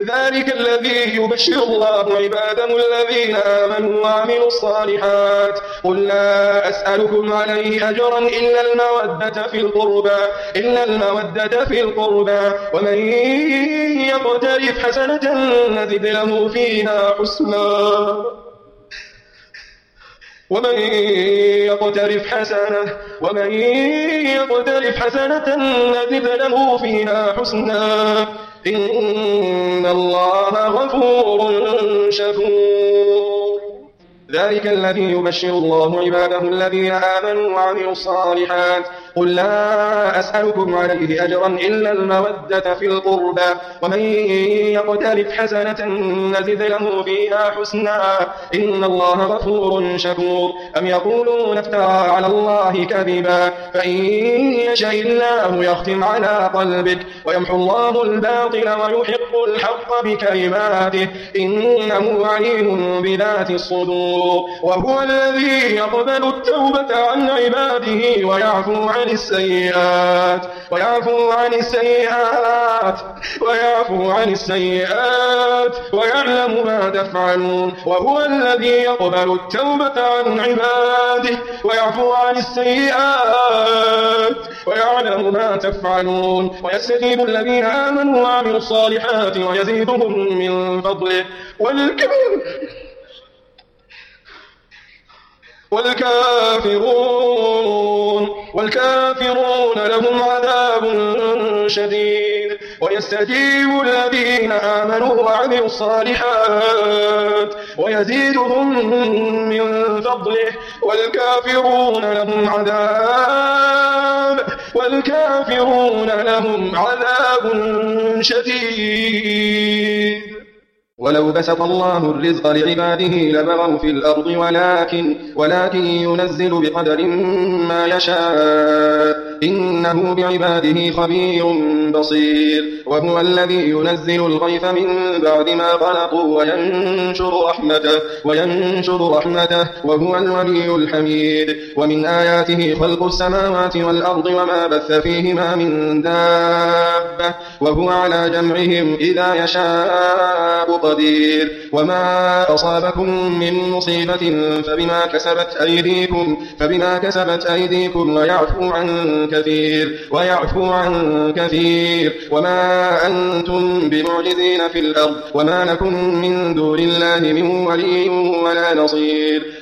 ذلك الذي يبشر الله عباده الذين آمنوا وعملوا الصالحات قل لا أسألكم عليه أجرا إلا المودة في القربى ومن يقترف حسنة نزد له فيها حسنا ومن يقترف حسنة نزد له فيها حسنا إن الله غفور شكور ذلك الذي يبشر الله عباده الذين آمنوا وعملوا الصالحات قل لا أسألكم عليه أجرا إلا المودة في القربى ومن يقترف حسنة نزد له فيها حسنا إن الله غفور شكور أم يقولون افترى على الله كذبا فإن يشاء الله يختم على قلبك ويمحو الله الباطل ويحق الحق بكلماته إنه عليم بذات الصدور وهو الذي يقبل التوبة عن عباده ويعفو عن السيئات ويعلم ما تفعلون وهو الذي يقبل التوبة عن عباده ويعفو عن السيئات ويعلم ما تفعلون ويستجيب الذين آمنوا وعملوا الصالحات ويزيدهم من فضله والكافرون لهم عذاب شديد ويستجيب الذين آمنوا وعملوا الصالحات ويزيدهم من فضله والكافرون لهم عذاب شديد ولو بسط الله الرزق لعباده لبغوا في الأرض ولكن ينزل بقدر ما يشاء إنه بعباده خبير بصير وهو الذي ينزل الغيث من بعد ما قنطوا وينشر رحمته وهو الولي الحميد ومن آياته خلق السماوات والأرض وما بث فيهما من دابة وهو على جمعهم إذا يشاء قدير وما أصابكم من مصيبة فبما كسبت أيديكم ويعفو عن كثير وما أنتم بمعجزين في الأرض وما لكم من دون الله من ولي ولا نصير